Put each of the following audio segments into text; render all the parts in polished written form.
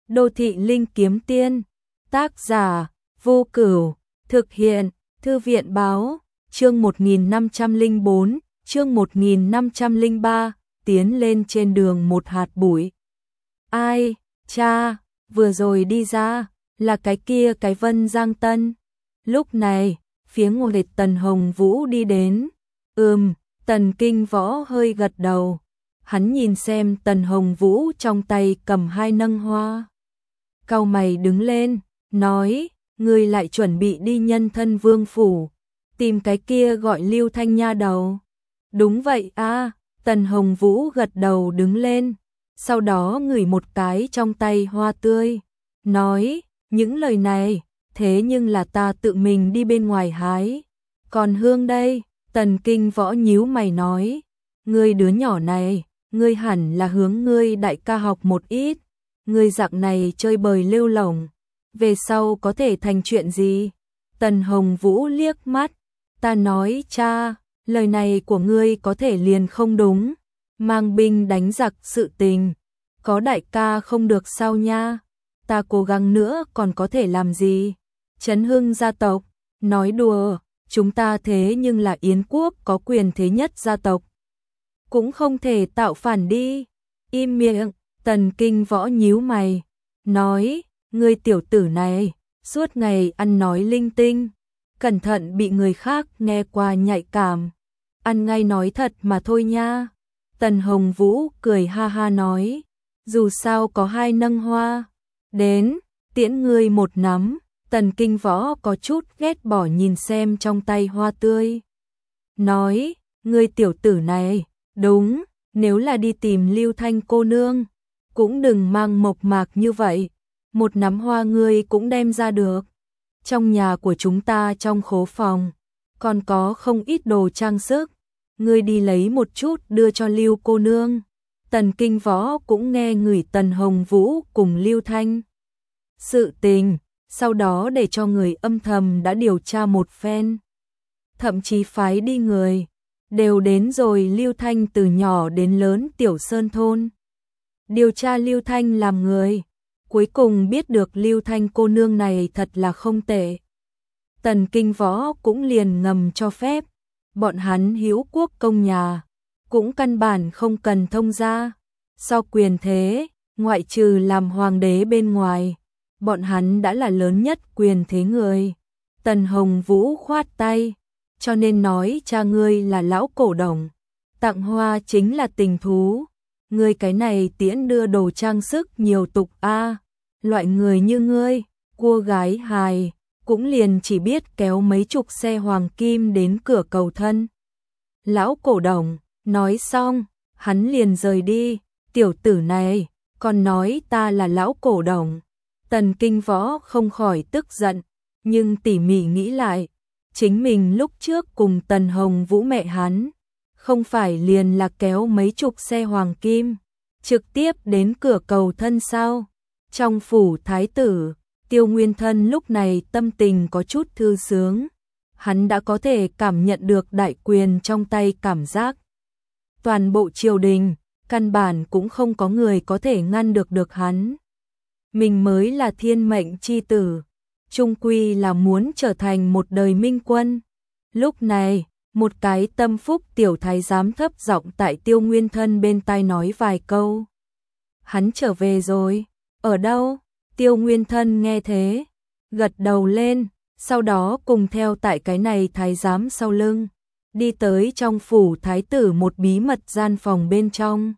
Đô thị linh kiếm tiên. Tác giả Vô Cửu. Thực hiện Thư viện báo. Chương 1504, chương 1503, tiến lên trên đường một hạt bụi. Ai, cha, vừa rồi đi ra, là cái kia cái Vân Giang Tân. Lúc này, phía ngoài Tần Hồng Vũ đi đến. Tần Kinh Võ hơi gật đầu. Hắn nhìn xem Tần Hồng Vũ trong tay cầm hai nâng hoa. Cau mày đứng lên, nói, ngươi lại chuẩn bị đi Nhân Thân Vương phủ, tìm cái kia gọi Lưu Thanh nha đầu. Đúng vậy a, Tần Hồng Vũ gật đầu đứng lên, sau đó ngửi một cái trong tay hoa tươi, nói, những lời này, thế nhưng là ta tự mình đi bên ngoài hái. Còn hương đây, Tần Kinh Võ nhíu mày nói, ngươi đứa nhỏ này, ngươi hẳn là hướng ngươi đại ca học một ít, ngươi dạng này chơi bời lêu lổng, về sau có thể thành chuyện gì? Tần Hồng Vũ liếc mắt, ta nói cha, lời này của ngươi có thể liền không đúng, mang binh đánh giặc sự tình, có đại ca không được sao nha, ta cố gắng nữa còn có thể làm gì? Trấn Hưng gia tộc, nói đùa, chúng ta thế nhưng là Yến quốc có quyền thế nhất gia tộc, cũng không thể tạo phản đi. Im miệng, Tần Kinh Võ nhíu mày, nói, ngươi tiểu tử này, suốt ngày ăn nói linh tinh, cẩn thận bị người khác nghe qua nhạy cảm, ăn ngay nói thật mà thôi nha. Tần Hồng Vũ cười ha ha nói, dù sao có hai nâng hoa, đến, tiễn ngươi một nắm. Tần Kinh Võ có chút ghét bỏ nhìn xem trong tay hoa tươi, nói, ngươi tiểu tử này, đúng, nếu là đi tìm Lưu Thanh cô nương, cũng đừng mang mộc mạc như vậy, một nắm hoa ngươi cũng đem ra được. Trong nhà của chúng ta trong khố phòng, còn có không ít đồ trang sức, ngươi đi lấy một chút đưa cho Lưu cô nương. Tần Kinh Võ cũng nghe người Tần Hồng Vũ cùng Lưu Thanh sự tình, sau đó để cho người âm thầm đã điều tra một phen, thậm chí phái đi người, đều đến rồi Lưu Thanh từ nhỏ đến lớn Tiểu Sơn thôn. Điều tra Lưu Thanh làm người, cuối cùng biết được Lưu Thanh cô nương này thật là không tệ. Tần Kinh Võ cũng liền ngầm cho phép, bọn hắn Hữu Quốc công nhà, cũng căn bản không cần thông gia. Sau quyền thế, ngoại trừ làm hoàng đế bên ngoài, bọn hắn đã là lớn nhất quyền thế người. Tần Hồng Vũ khoát tay, cho nên nói cha ngươi là lão cổ đồng, tặng hoa chính là tình thú. Ngươi cái này tiễn đưa đồ trang sức nhiều tục a, loại người như ngươi, cua gái hài, cũng liền chỉ biết kéo mấy chục xe hoàng kim đến cửa cầu thân. Lão cổ đồng, nói xong, hắn liền rời đi, tiểu tử này, còn nói ta là lão cổ đồng. Tần Kinh Võ không khỏi tức giận, nhưng tỉ mỉ nghĩ lại, chính mình lúc trước cùng Tần Hồng Vũ mẹ hắn, không phải liền là kéo mấy chục xe hoàng kim, trực tiếp đến cửa cầu thân sao? Trong phủ thái tử, Tiêu Nguyên Thân lúc này tâm tình có chút thư sướng, hắn đã có thể cảm nhận được đại quyền trong tay cảm giác. Toàn bộ triều đình, căn bản cũng không có người có thể ngăn được hắn. Mình mới là thiên mệnh chi tử, chung quy là muốn trở thành một đời minh quân. Lúc này, một cái tâm phúc tiểu thái giám thấp giọng tại Tiêu Nguyên Thân bên tai nói vài câu. Hắn trở về rồi, ở đâu? Tiêu Nguyên Thân nghe thế, gật đầu lên, sau đó cùng theo tại cái này thái giám sau lưng, đi tới trong phủ thái tử một bí mật gian phòng bên trong.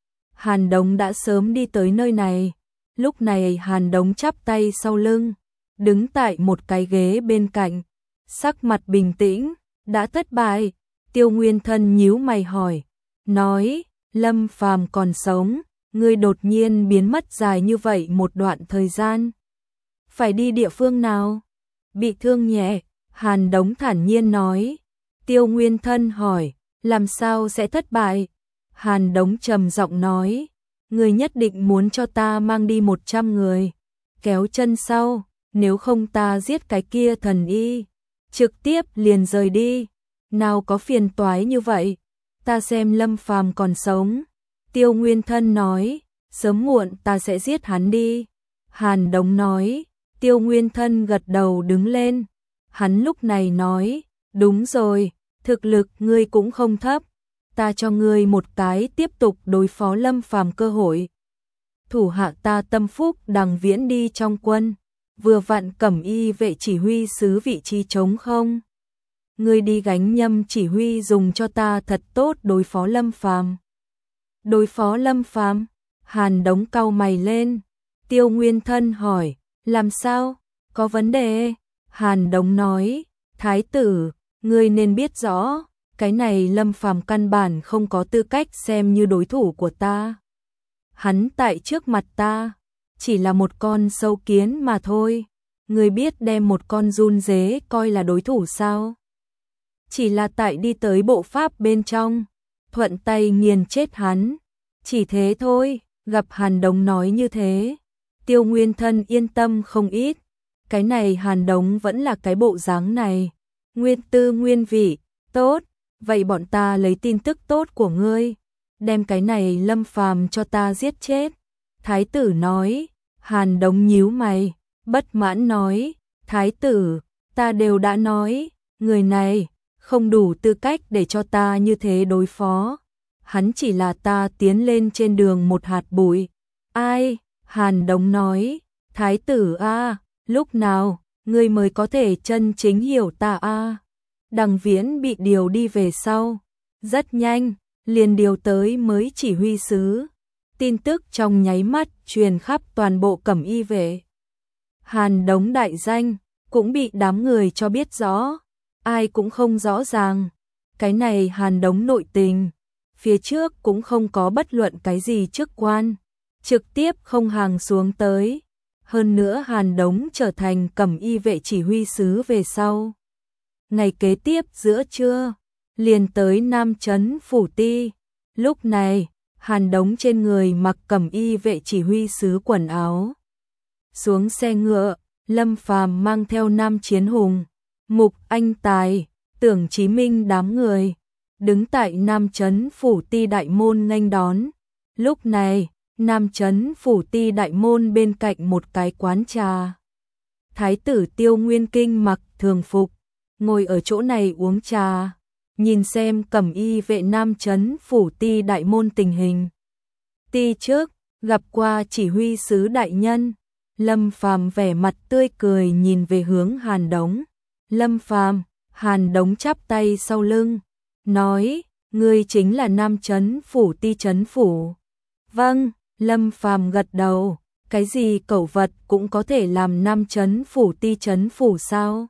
Hàn Đống đã sớm đi tới nơi này, lúc này Hàn Đống chắp tay sau lưng, đứng tại một cái ghế bên cạnh, sắc mặt bình tĩnh, đã thất bại. Tiêu Nguyên Thân nhíu mày hỏi, nói, Lâm Phàm còn sống, ngươi đột nhiên biến mất dài như vậy một đoạn thời gian. Phải đi địa phương nào? Bị thương nhẹ, Hàn Đống thản nhiên nói. Tiêu Nguyên Thân hỏi, làm sao sẽ thất bại? Hàn Đống trầm giọng nói, ngươi nhất định muốn cho ta mang đi 100 người, kéo chân sau, nếu không ta giết cái kia thần y, trực tiếp liền rời đi. Nào có phiền toái như vậy, ta xem Lâm Phàm còn sống. Tiêu Nguyên Thân nói, sớm muộn ta sẽ giết hắn đi. Hàn Đống nói. Tiêu Nguyên Thân gật đầu đứng lên. Hắn lúc này nói, đúng rồi, thực lực ngươi cũng không thấp, ta cho ngươi một cái tiếp tục đối phó Lâm Phàm cơ hội. Thủ hạ ta tâm phúc Đằng Viễn đi trong quân, vừa vặn Cẩm Y vệ chỉ huy sứ vị trí trống không. Ngươi đi gánh nhâm chỉ huy dùng cho ta thật tốt đối phó Lâm Phàm. Đối phó Lâm Phàm? Hàn Đống cau mày lên. Tiêu Nguyên Thân hỏi, làm sao? Có vấn đề? Hàn Đống nói, Thái tử, ngươi nên biết rõ, cái này Lâm Phàm căn bản không có tư cách xem như đối thủ của ta. Hắn tại trước mặt ta, chỉ là một con sâu kiến mà thôi. Ngươi biết đem một con giun dế coi là đối thủ sao? Chỉ là tại đi tới bộ pháp bên trong, thuận tay nghiền chết hắn. Chỉ thế thôi, gặp Hàn Đống nói như thế, Tiêu Nguyên Thân yên tâm không ít. Cái này Hàn Đống vẫn là cái bộ dáng này. Nguyên tư nguyên vị, tốt, vậy bọn ta lấy tin tức tốt của ngươi, đem cái này Lâm Phàm cho ta giết chết. Thái tử nói. Hàn Đống nhíu mày, bất mãn nói, Thái tử, ta đều đã nói, người này không đủ tư cách để cho ta như thế đối phó. Hắn chỉ là ta tiến lên trên đường một hạt bụi. Ai? Hàn Đống nói, Thái tử a, lúc nào ngươi mới có thể chân chính hiểu ta a? Đằng Viễn bị điều đi về sau, rất nhanh, liền điều tới mới chỉ huy sứ. Tin tức trong nháy mắt truyền khắp toàn bộ Cẩm Y vệ. Hàn Đống đại danh cũng bị đám người cho biết rõ, ai cũng không rõ ràng. Cái này Hàn Đống nội tình, phía trước cũng không có bất luận cái gì chức quan, trực tiếp không hàng xuống tới. Hơn nữa Hàn Đống trở thành Cẩm Y vệ chỉ huy sứ về sau. Ngày kế tiếp giữa trưa, liền tới Nam Trấn Phủ Ti. Lúc này, Hàn Đống trên người mặc Cẩm Y vệ chỉ huy sứ quần áo. Xuống xe ngựa, Lâm Phàm mang theo Nam Chiến Hùng, Mục Anh Tài, Tưởng Chí Minh đám người, đứng tại Nam Trấn Phủ Ti đại môn nghênh đón. Lúc này, Nam Trấn Phủ Ti đại môn bên cạnh một cái quán trà. Thái tử Tiêu Nguyên Kinh mặc thường phục, ngồi ở chỗ này uống trà, nhìn xem Cẩm Y vệ Nam Trấn Phủ Ti đại môn tình hình. Ti trước, gặp qua chỉ huy sứ đại nhân. Lâm Phàm vẻ mặt tươi cười nhìn về hướng Hàn Đống. Lâm Phàm, Hàn Đống chắp tay sau lưng, nói, ngươi chính là Nam Trấn Phủ Ti trấn phủ. Vâng, Lâm Phàm gật đầu, cái gì cẩu vật cũng có thể làm Nam Trấn Phủ Ti trấn phủ sao?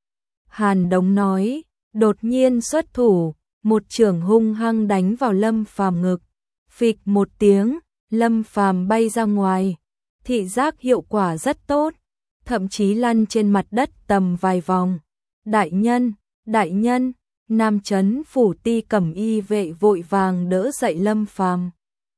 Hàn Đống nói, đột nhiên xuất thủ, một chưởng hung hăng đánh vào Lâm Phàm ngực. Phịch một tiếng, Lâm Phàm bay ra ngoài. Thị giác hiệu quả rất tốt, thậm chí lăn trên mặt đất tầm vài vòng. Đại nhân, Nam Trấn Phủ Ti Cẩm Y vệ vội vàng đỡ dậy Lâm Phàm.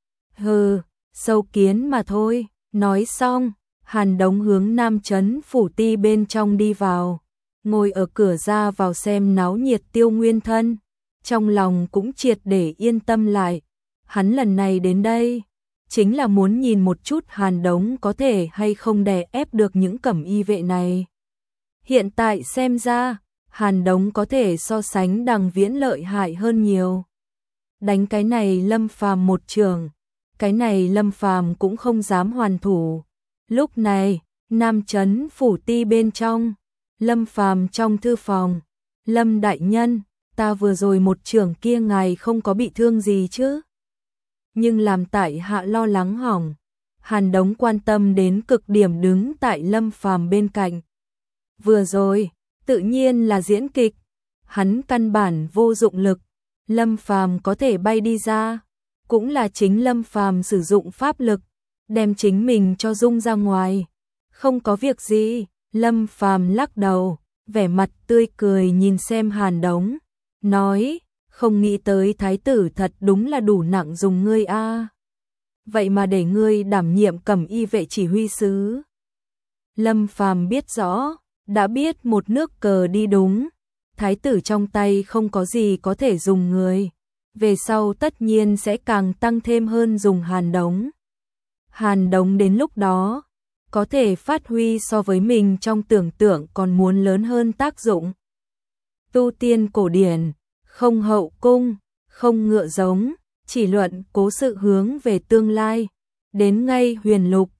Hừ, sâu kiến mà thôi. Nói xong, Hàn Đống hướng Nam Trấn Phủ Ti bên trong đi vào, ngồi ở cửa ra vào xem náo nhiệt Tiêu Nguyên Thân, trong lòng cũng triệt để yên tâm lại. Hắn lần này đến đây chính là muốn nhìn một chút Hàn Đống có thể hay không đè ép được những Cẩm Y vệ này. Hiện tại xem ra, Hàn Đống có thể so sánh Đằng Viễn lợi hại hơn nhiều. Đánh cái này Lâm Phàm một trường, cái này Lâm Phàm cũng không dám hoàn thủ. Lúc này, Nam Trấn Phủ Ti bên trong, Lâm Phàm trong thư phòng. Lâm đại nhân, ta vừa rồi một trường kia ngài không có bị thương gì chứ? Nhưng làm tại hạ lo lắng hỏng. Hàn Đống quan tâm đến cực điểm đứng tại Lâm Phàm bên cạnh. Vừa rồi, tự nhiên là diễn kịch, hắn căn bản vô dụng lực. Lâm Phàm có thể bay đi ra, cũng là chính Lâm Phàm sử dụng pháp lực, đem chính mình cho rung ra ngoài. Không có việc gì, Lâm Phàm lắc đầu, vẻ mặt tươi cười nhìn xem Hàn Đống, nói, không nghĩ tới thái tử thật đúng là đủ nặng dùng ngươi a. Vậy mà để ngươi đảm nhiệm Cẩm Y vệ chỉ huy sứ. Lâm Phàm biết rõ, đã biết một nước cờ đi đúng, thái tử trong tay không có gì có thể dùng người, về sau tất nhiên sẽ càng tăng thêm hơn dùng Hàn Đống. Hàn Đống đến lúc đó, có thể phát huy so với mình trong tưởng tượng còn muốn lớn hơn tác dụng. Tu tiên cổ điển, không hậu cung, không ngựa giống, chỉ luận cố sự hướng về tương lai. Đến ngay huyền lục,